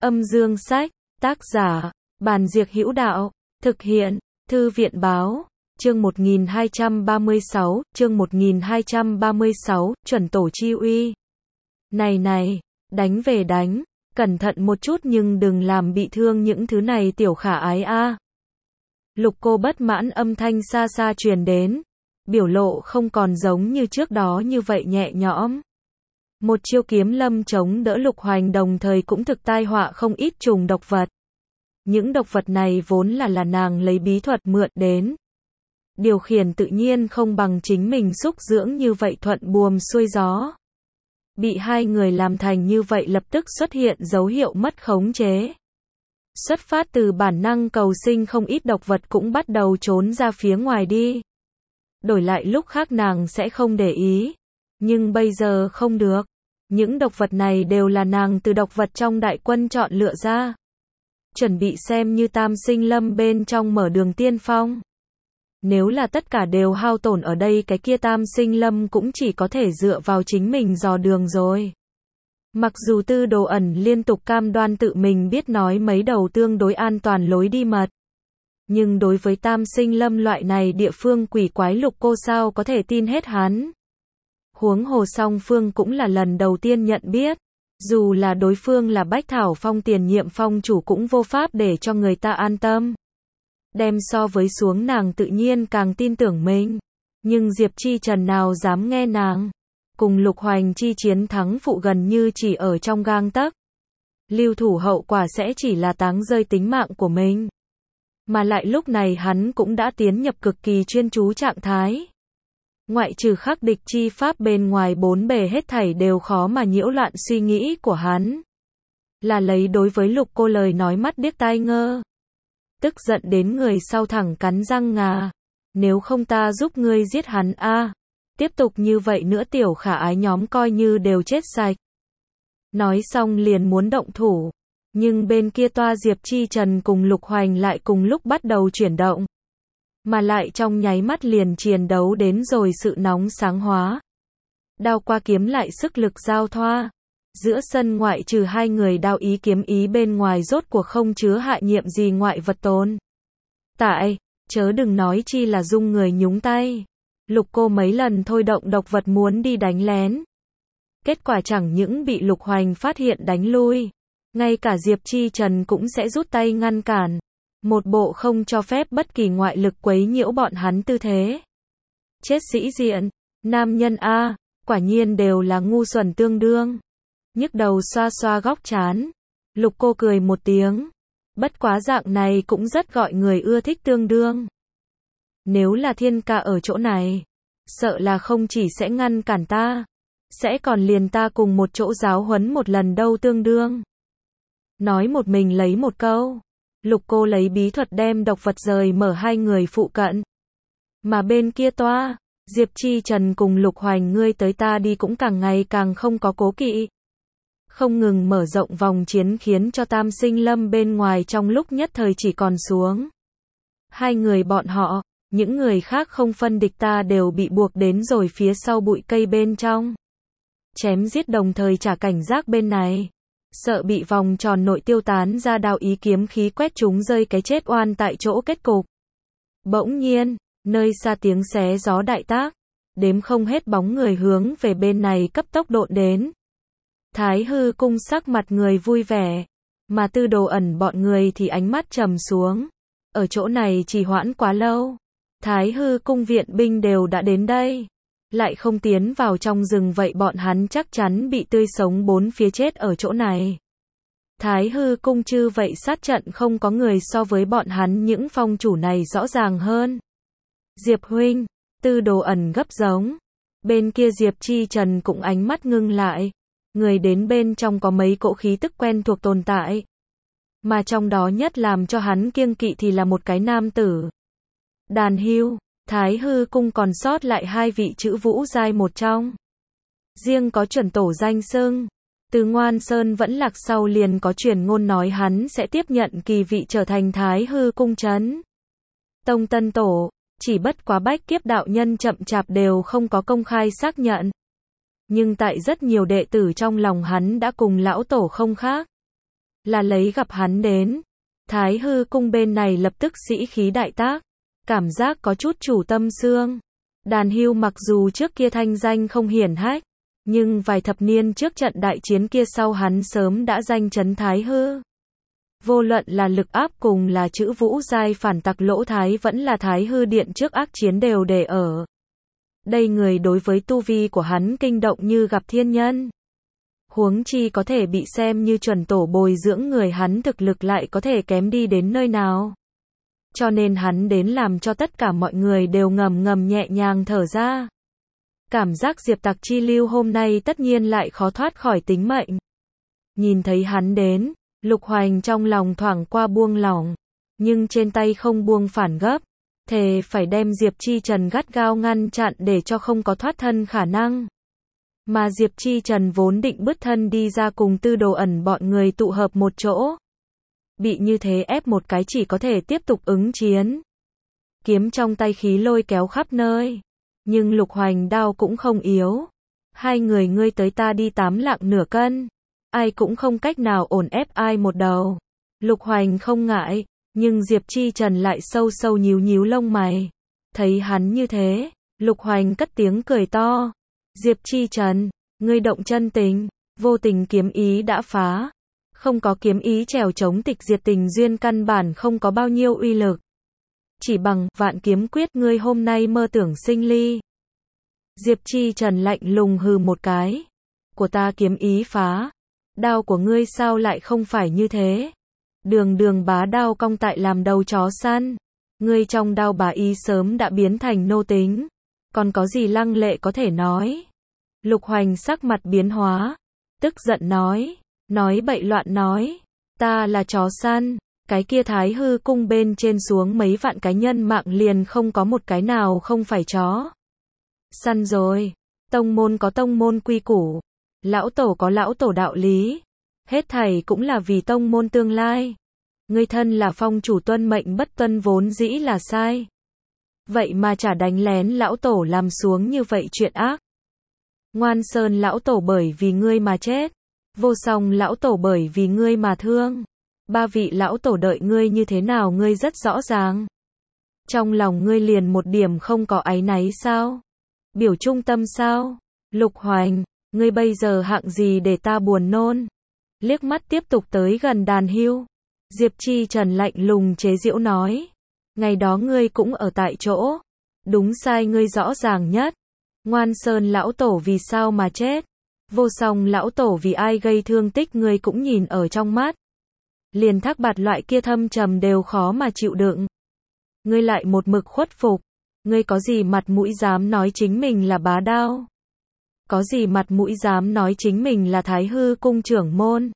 Âm dương sách, tác giả, Bàn Diệc Hữu Đạo, thực hiện, Thư viện Báo, chương 1236, chương 1236, chuẩn tổ chi uy. Này, đánh về đánh, cẩn thận một chút nhưng đừng làm bị thương những thứ này tiểu khả ái a. Lục Cô bất mãn âm thanh xa xa truyền đến, biểu lộ không còn giống như trước đó như vậy nhẹ nhõm. Một chiêu kiếm lâm chống đỡ Lục Hoành đồng thời cũng thực tai họa không ít trùng độc vật. Những độc vật này vốn là nàng lấy bí thuật mượn đến. Điều khiển tự nhiên không bằng chính mình xúc dưỡng như vậy thuận buồm xuôi gió. Bị hai người làm thành như vậy lập tức xuất hiện dấu hiệu mất khống chế. Xuất phát từ bản năng cầu sinh không ít độc vật cũng bắt đầu trốn ra phía ngoài đi. Đổi lại lúc khác nàng sẽ không để ý. Nhưng bây giờ không được. Những độc vật này đều là nàng từ độc vật trong đại quân chọn lựa ra. Chuẩn bị xem như Tam Sinh Lâm bên trong mở đường tiên phong. Nếu là tất cả đều hao tổn ở đây cái kia Tam Sinh Lâm cũng chỉ có thể dựa vào chính mình dò đường rồi. Mặc dù Tư Đồ ẩn liên tục cam đoan tự mình biết nói mấy đầu tương đối an toàn lối đi mật. Nhưng đối với Tam Sinh Lâm loại này địa phương quỷ quái Lục Cô sao có thể tin hết hắn. Huống hồ song phương cũng là lần đầu tiên nhận biết. Dù là đối phương là Bách Thảo Phong tiền nhiệm phong chủ cũng vô pháp để cho người ta an tâm. Đem so với xuống nàng tự nhiên càng tin tưởng mình. Nhưng Diệp Chi Trần nào dám nghe nàng. Cùng Lục Hoành chi chiến thắng phụ gần như chỉ ở trong gang tấc. Lưu thủ hậu quả sẽ chỉ là táng rơi tính mạng của mình. Mà lại lúc này hắn cũng đã tiến nhập cực kỳ chuyên chú trạng thái. Ngoại trừ khắc địch chi pháp bên ngoài bốn bề hết thảy đều khó mà nhiễu loạn suy nghĩ của hắn. Là lấy đối với Lục Cô lời nói mắt điếc tai ngơ. Tức giận đến người sau thẳng cắn răng ngà. Nếu không ta giúp ngươi giết hắn a. Tiếp tục như vậy nữa tiểu khả ái nhóm coi như đều chết sạch. Nói xong liền muốn động thủ. Nhưng bên kia toa Diệp Chi Trần cùng Lục Hoành lại cùng lúc bắt đầu chuyển động. Mà lại trong nháy mắt liền chiến đấu đến rồi sự nóng sáng hóa. Đao qua kiếm lại sức lực giao thoa. Giữa sân ngoại trừ hai người đao ý kiếm ý bên ngoài rốt cuộc không chứa hại nhiệm gì ngoại vật tồn. Tại, chớ đừng nói chi là dung người nhúng tay. Lục Cô mấy lần thôi động độc vật muốn đi đánh lén. Kết quả chẳng những bị Lục Hoành phát hiện đánh lui. Ngay cả Diệp Chi Trần cũng sẽ rút tay ngăn cản. Một bộ không cho phép bất kỳ ngoại lực quấy nhiễu bọn hắn tư thế. Chết sĩ diện, nam nhân a, quả nhiên đều là ngu xuẩn tương đương. Nhức đầu xoa xoa góc trán. Lục Cô cười một tiếng. Bất quá dạng này cũng rất gọi người ưa thích tương đương. Nếu là Thiên Ca ở chỗ này, sợ là không chỉ sẽ ngăn cản ta, sẽ còn liền ta cùng một chỗ giáo huấn một lần đâu tương đương. Nói một mình lấy một câu. Lục Cô lấy bí thuật đem độc vật rời mở hai người phụ cận. Mà bên kia toa, Diệp Chi Trần cùng Lục Hoành ngươi tới ta đi cũng càng ngày càng không có cố kỵ. Không ngừng mở rộng vòng chiến khiến cho Tam Sinh Lâm bên ngoài trong lúc nhất thời chỉ còn xuống. Hai người bọn họ, những người khác không phân địch ta đều bị buộc đến rồi phía sau bụi cây bên trong. Chém giết đồng thời trả cảnh giác bên này. Sợ bị vòng tròn nội tiêu tán ra đao ý kiếm khí quét chúng rơi cái chết oan tại chỗ kết cục. Bỗng nhiên, nơi xa tiếng xé gió đại tác, đếm không hết bóng người hướng về bên này cấp tốc độn đến. Thái Hư cung sắc mặt người vui vẻ, mà Tư Đồ ẩn bọn người thì ánh mắt trầm xuống. Ở chỗ này trì hoãn quá lâu, Thái Hư cung viện binh đều đã đến đây. Lại không tiến vào trong rừng vậy bọn hắn chắc chắn bị tươi sống bốn phía chết ở chỗ này. Thái Hư cung chư vậy sát trận không có người so với bọn hắn những phong chủ này rõ ràng hơn. Diệp huynh, Tư Đồ ẩn gấp giống. Bên kia Diệp Chi Trần cũng ánh mắt ngưng lại. Người đến bên trong có mấy cỗ khí tức quen thuộc tồn tại. Mà trong đó nhất làm cho hắn kiêng kỵ thì là một cái nam tử. Đàn Hưu. Thái Hư cung còn sót lại hai vị chữ vũ giai một trong. Riêng có chuẩn tổ danh xưng. Từ Ngoan Sơn vẫn lạc sau liền có truyền ngôn nói hắn sẽ tiếp nhận kỳ vị trở thành Thái Hư cung trấn tông tân tổ. Chỉ bất quá bách kiếp đạo nhân chậm chạp đều không có công khai xác nhận. Nhưng tại rất nhiều đệ tử trong lòng hắn đã cùng lão tổ không khác. là lấy gặp hắn đến. Thái hư cung bên này lập tức sĩ khí đại tác, cảm giác có chút chủ tâm xương. Đàn Hưu mặc dù trước kia thanh danh không hiển hách, nhưng vài thập niên trước trận đại chiến kia sau hắn sớm đã danh chấn Thái hư. Vô luận là lực áp cùng là chữ vũ giai phản tặc Lỗ Thái vẫn là Thái hư điện trước ác chiến đều để ở. Đây người đối với tu vi của hắn kinh động như gặp thiên nhân. Huống chi có thể bị xem như chuẩn tổ bồi dưỡng người hắn thực lực lại có thể kém đi đến nơi nào. Cho nên hắn đến làm cho tất cả mọi người đều ngầm ngầm nhẹ nhàng thở ra. Cảm giác Diệp Tặc chi lưu hôm nay tất nhiên lại khó thoát khỏi tính mệnh. Nhìn thấy hắn đến, Lục Hoành trong lòng thoảng qua buông lỏng, nhưng trên tay không buông phản gấp, thề phải đem Diệp Chi Trần gắt gao ngăn chặn để cho không có thoát thân khả năng. Mà Diệp Chi Trần vốn định bứt thân đi ra cùng Tư Đồ Ẩn bọn người tụ hợp một chỗ. Bị như thế ép một cái chỉ có thể tiếp tục ứng chiến. Kiếm trong tay khí lôi kéo khắp nơi. Nhưng Lục Hoành đao cũng không yếu. Hai người ngươi tới ta đi 8 lạng nửa cân. Ai cũng không cách nào ổn ép ai một đầu. Lục Hoành không ngại, nhưng Diệp Chi Trần lại sâu sâu nhíu nhíu lông mày. Thấy hắn như thế, Lục Hoành cất tiếng cười to. Diệp Chi Trần, ngươi động chân tình, vô tình kiếm ý đã phá. Không có kiếm ý trèo chống tịch diệt tình duyên căn bản không có bao nhiêu uy lực. Chỉ bằng vạn kiếm quyết ngươi hôm nay mơ tưởng sinh ly. Diệp Chi Trần lạnh lùng hừ một cái. Của ta kiếm ý phá. Đao của ngươi sao lại không phải như thế? Đường đường bá đao cong tại làm đầu chó săn. Ngươi trong đao bá ý sớm đã biến thành nô tính. Còn có gì lăng lệ có thể nói? Lục Hoành sắc mặt biến hóa. Tức giận nói bậy loạn nói. Ta là chó săn. Cái kia Thái hư cung bên trên xuống mấy vạn cái nhân mạng liền không có một cái nào không phải chó săn rồi. Tông môn có tông môn quy củ. Lão tổ có lão tổ đạo lý. Hết thảy cũng là vì tông môn tương lai. Ngươi thân là phong chủ tuân mệnh bất tuân vốn dĩ là sai. Vậy mà chả đánh lén lão tổ làm xuống như vậy chuyện ác. Ngoan Sơn lão tổ bởi vì ngươi mà chết. Vô Song lão tổ bởi vì ngươi mà thương. Ba vị lão tổ đợi ngươi như thế nào ngươi rất rõ ràng. Trong lòng ngươi liền một điểm không có áy náy sao? Biểu trung tâm sao? Lục Hoành, ngươi bây giờ hạng gì để ta buồn nôn? Liếc mắt tiếp tục tới gần Đàn Hưu. Diệp Chi Trần lạnh lùng chế giễu nói. Ngày đó ngươi cũng ở tại chỗ. Đúng sai ngươi rõ ràng nhất. Ngoan Sơn lão tổ vì sao mà chết? Vô Song lão tổ vì ai gây thương tích ngươi cũng nhìn ở trong mắt. Liền Thác Bạt loại kia thâm trầm đều khó mà chịu đựng. Ngươi lại một mực khuất phục. Ngươi có gì mặt mũi dám nói chính mình là bá đao? Có gì mặt mũi dám nói chính mình là Thái hư cung trưởng môn?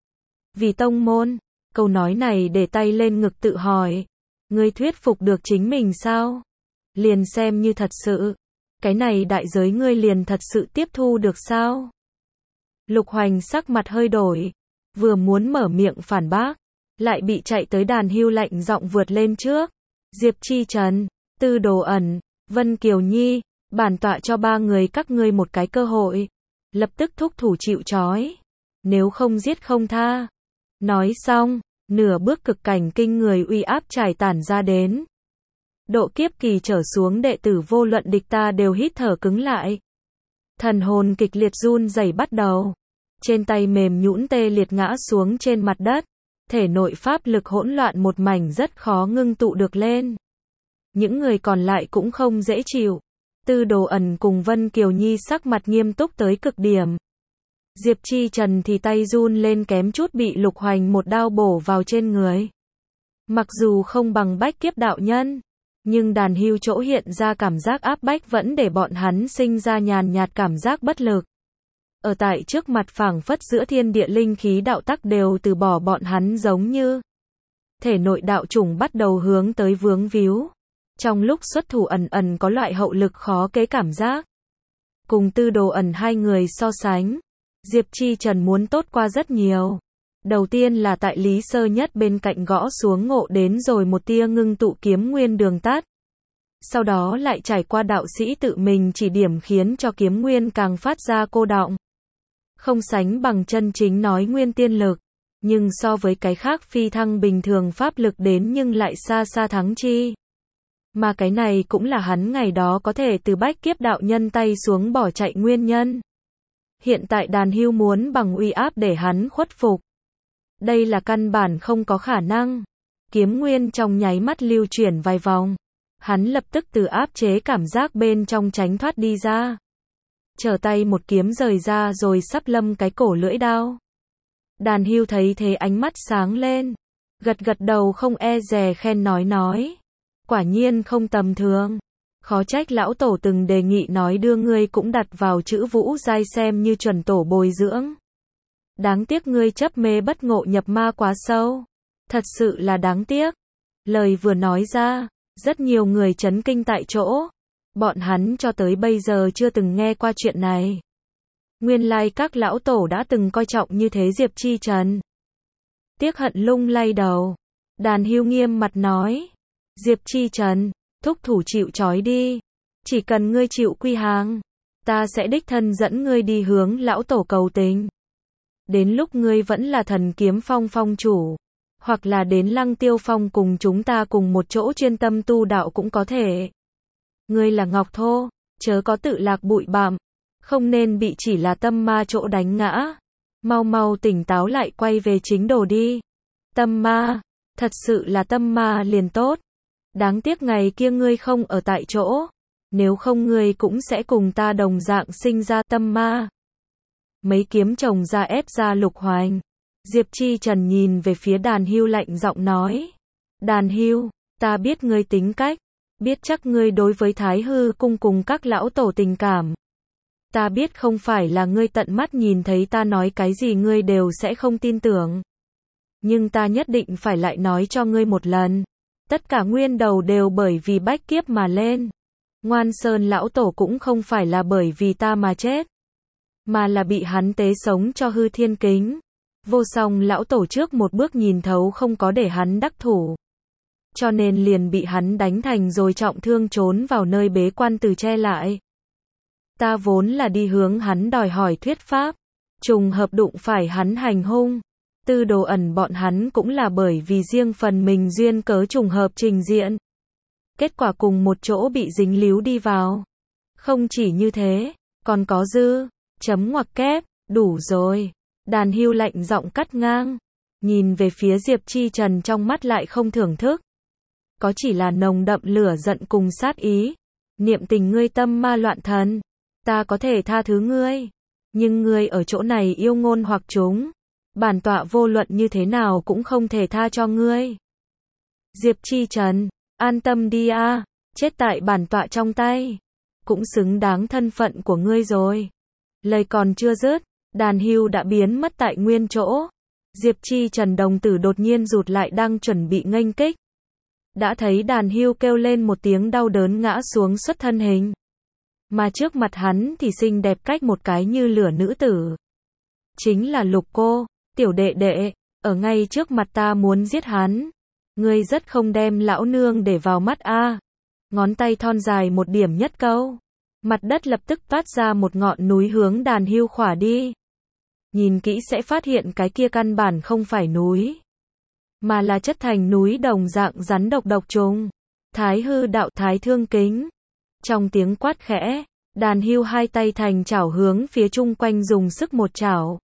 Vì tông môn, câu nói này để tay lên ngực tự hỏi. Ngươi thuyết phục được chính mình sao? Liền xem như thật sự. Cái này đại giới ngươi liền thật sự tiếp thu được sao? Lục Hoành sắc mặt hơi đổi. Vừa muốn mở miệng phản bác. Lại bị chạy tới Đàn Hưu lạnh giọng vượt lên trước. Diệp Chi Trần, Tư Đồ Ẩn, Vân Kiều Nhi, bản tọa cho ba người các ngươi một cái cơ hội. Lập tức thúc thủ chịu trói. Nếu không giết không tha. Nói xong, nửa bước cực cảnh kinh người uy áp trải tản ra đến. Độ kiếp kỳ trở xuống đệ tử vô luận địch ta đều hít thở cứng lại. Thần hồn kịch liệt run rẩy bắt đầu. Trên tay mềm nhũn tê liệt ngã xuống trên mặt đất. Thể nội pháp lực hỗn loạn một mảnh rất khó ngưng tụ được lên. Những người còn lại cũng không dễ chịu. Tư Đồ Ẩn cùng Vân Kiều Nhi sắc mặt nghiêm túc tới cực điểm. Diệp Chi Trần thì tay run lên kém chút bị Lục Hoành một đao bổ vào trên người. Mặc dù không bằng bách kiếp đạo nhân, nhưng Đàn Hưu chỗ hiện ra cảm giác áp bách vẫn để bọn hắn sinh ra nhàn nhạt cảm giác bất lực. Ở tại trước mặt phảng phất giữa thiên địa linh khí đạo tắc đều từ bỏ bọn hắn giống như thể nội đạo chủng bắt đầu hướng tới vướng víu. Trong lúc xuất thủ ẩn ẩn có loại hậu lực khó kế cảm giác. Cùng Tư Đồ Ẩn hai người so sánh, Diệp Chi Trần muốn tốt qua rất nhiều. Đầu tiên là tại Lý Sơ Nhất bên cạnh gõ xuống ngộ đến rồi một tia ngưng tụ kiếm nguyên đường tắt. Sau đó lại trải qua đạo sĩ tự mình chỉ điểm khiến cho kiếm nguyên càng phát ra cô đọng. Không sánh bằng chân chính nói nguyên tiên lực. Nhưng so với cái khác phi thăng bình thường pháp lực đến nhưng lại xa xa thắng chi. Mà cái này cũng là hắn ngày đó có thể từ bách kiếp đạo nhân tay xuống bỏ chạy nguyên nhân. Hiện tại Đàn Hưu muốn bằng uy áp để hắn khuất phục. Đây là căn bản không có khả năng. Kiếm nguyên trong nháy mắt lưu chuyển vài vòng. Hắn lập tức từ áp chế cảm giác bên trong tránh thoát đi ra. Trở tay một kiếm rời ra rồi sắp lâm cái cổ lưỡi đao. Đàn Hưu thấy thế ánh mắt sáng lên. Gật gật đầu không e dè khen nói. Quả nhiên không tầm thường. Khó trách lão tổ từng đề nghị nói đưa ngươi cũng đặt vào chữ vũ giai xem như chuẩn tổ bồi dưỡng. Đáng tiếc ngươi chấp mê bất ngộ nhập ma quá sâu. Thật sự là đáng tiếc. Lời vừa nói ra, rất nhiều người chấn kinh tại chỗ. Bọn hắn cho tới bây giờ chưa từng nghe qua chuyện này. Nguyên lai các lão tổ đã từng coi trọng như thế Diệp Chi Trần. Tiếc hận lung lay đầu. Đàn Hưu nghiêm mặt nói. Diệp Chi Trần, thúc thủ chịu trói đi. Chỉ cần ngươi chịu quy hàng, ta sẽ đích thân dẫn ngươi đi hướng lão tổ cầu tình. Đến lúc ngươi vẫn là Thần Kiếm Phong phong chủ, hoặc là đến Lăng Tiêu Phong cùng chúng ta cùng một chỗ chuyên tâm tu đạo cũng có thể. Ngươi là ngọc thô, chớ có tự lạc bụi bặm, không nên bị chỉ là tâm ma chỗ đánh ngã. Mau mau tỉnh táo lại quay về chính đồ đi. Tâm ma, thật sự là tâm ma liền tốt. Đáng tiếc ngày kia ngươi không ở tại chỗ, nếu không ngươi cũng sẽ cùng ta đồng dạng sinh ra tâm ma. Mấy kiếm chồng ra ép ra Lục Hoành. Diệp Chi Trần nhìn về phía Đàn Hưu lạnh giọng nói. Đàn Hưu, ta biết ngươi tính cách, biết chắc ngươi đối với Thái Hư cung cùng các lão tổ tình cảm. Ta biết không phải là ngươi tận mắt nhìn thấy ta nói cái gì ngươi đều sẽ không tin tưởng. Nhưng ta nhất định phải lại nói cho ngươi một lần. Tất cả nguyên đầu đều bởi vì bách kiếp mà lên. Ngoan Sơn lão tổ cũng không phải là bởi vì ta mà chết, mà là bị hắn tế sống cho hư thiên kính. Vô Song lão tổ trước một bước nhìn thấu không có để hắn đắc thủ, cho nên liền bị hắn đánh thành rồi trọng thương trốn vào nơi bế quan từ che lại. Ta vốn là đi hướng hắn đòi hỏi thuyết pháp, trùng hợp đụng phải hắn hành hung. Tư Đồ Ẩn bọn hắn cũng là bởi vì riêng phần mình duyên cớ trùng hợp trình diện. Kết quả cùng một chỗ bị dính líu đi vào. Không chỉ như thế, còn có dư, chấm ngoặc kép, đủ rồi. Đàn Hưu lạnh giọng cắt ngang. Nhìn về phía Diệp Chi Trần trong mắt lại không thưởng thức. Có chỉ là nồng đậm lửa giận cùng sát ý. Niệm tình ngươi tâm ma loạn thần. Ta có thể tha thứ ngươi. Nhưng ngươi ở chỗ này yêu ngôn hoặc chúng. Bản tọa vô luận như thế nào cũng không thể tha cho ngươi. Diệp Chi Trần, an tâm đi a, chết tại bản tọa trong tay, cũng xứng đáng thân phận của ngươi rồi. Lời còn chưa dứt, Đàn Hưu đã biến mất tại nguyên chỗ. Diệp Chi Trần đồng tử đột nhiên rụt lại đang chuẩn bị nghênh kích. Đã thấy Đàn Hưu kêu lên một tiếng đau đớn ngã xuống xuất thân hình. Mà trước mặt hắn thì xinh đẹp cách một cái như lửa nữ tử. Chính là Lục cô. Tiểu đệ đệ, ở ngay trước mặt ta muốn giết hắn. Ngươi rất không đem lão nương để vào mắt a. Ngón tay thon dài một điểm nhất câu. Mặt đất lập tức toát ra một ngọn núi hướng Đàn Hưu khỏa đi. Nhìn kỹ sẽ phát hiện cái kia căn bản không phải núi, mà là chất thành núi đồng dạng rắn độc độc trùng. Thái Hư đạo Thái Thương Kính. Trong tiếng quát khẽ, Đàn Hưu hai tay thành chảo hướng phía chung quanh dùng sức một chảo.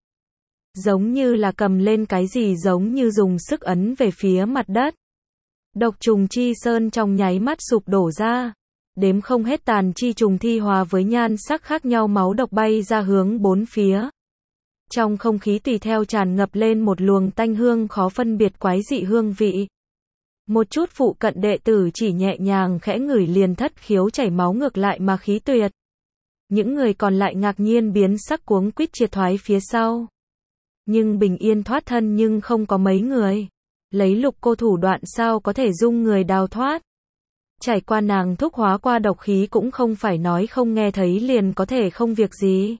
Giống như là cầm lên cái gì giống như dùng sức ấn về phía mặt đất. Độc trùng chi sơn trong nháy mắt sụp đổ ra. Đếm không hết tàn chi trùng thi hòa với nhan sắc khác nhau máu độc bay ra hướng bốn phía. Trong không khí tùy theo tràn ngập lên một luồng tanh hương khó phân biệt quái dị hương vị. Một chút phụ cận đệ tử chỉ nhẹ nhàng khẽ ngửi liền thất khiếu chảy máu ngược lại mà khí tuyệt. Những người còn lại ngạc nhiên biến sắc cuống quýt triệt thoái phía sau. Nhưng bình yên thoát thân nhưng không có mấy người. Lấy Lục cô thủ đoạn sao có thể dung người đào thoát. Trải qua nàng thúc hóa qua độc khí cũng không phải nói không nghe thấy liền có thể không việc gì.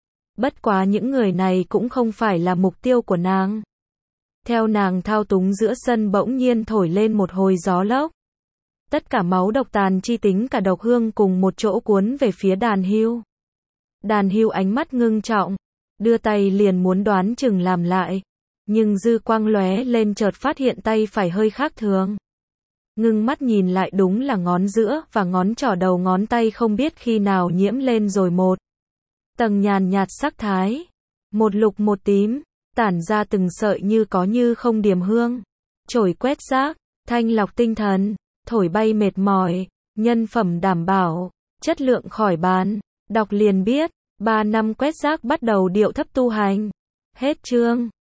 Bất quá những người này cũng không phải là mục tiêu của nàng. Theo nàng thao túng giữa sân bỗng nhiên thổi lên một hồi gió lốc. Tất cả máu độc tàn chi tính cả độc hương cùng một chỗ cuốn về phía Đàn Hưu. Đàn Hưu ánh mắt ngưng trọng, đưa tay liền muốn đoán chừng làm lại. Nhưng dư quang lóe lên chợt phát hiện tay phải hơi khác thường. Ngưng mắt nhìn lại đúng là ngón giữa và ngón trỏ đầu ngón tay không biết khi nào nhiễm lên rồi một tầng nhàn nhạt sắc thái. Một lục một tím, tản ra từng sợi như có như không điểm hương. Chổi quét rác, thanh lọc tinh thần, thổi bay mệt mỏi, nhân phẩm đảm bảo, chất lượng khỏi bàn. Đọc liền biết, 3 năm quét rác bắt đầu điệu thấp tu hành. Hết chương.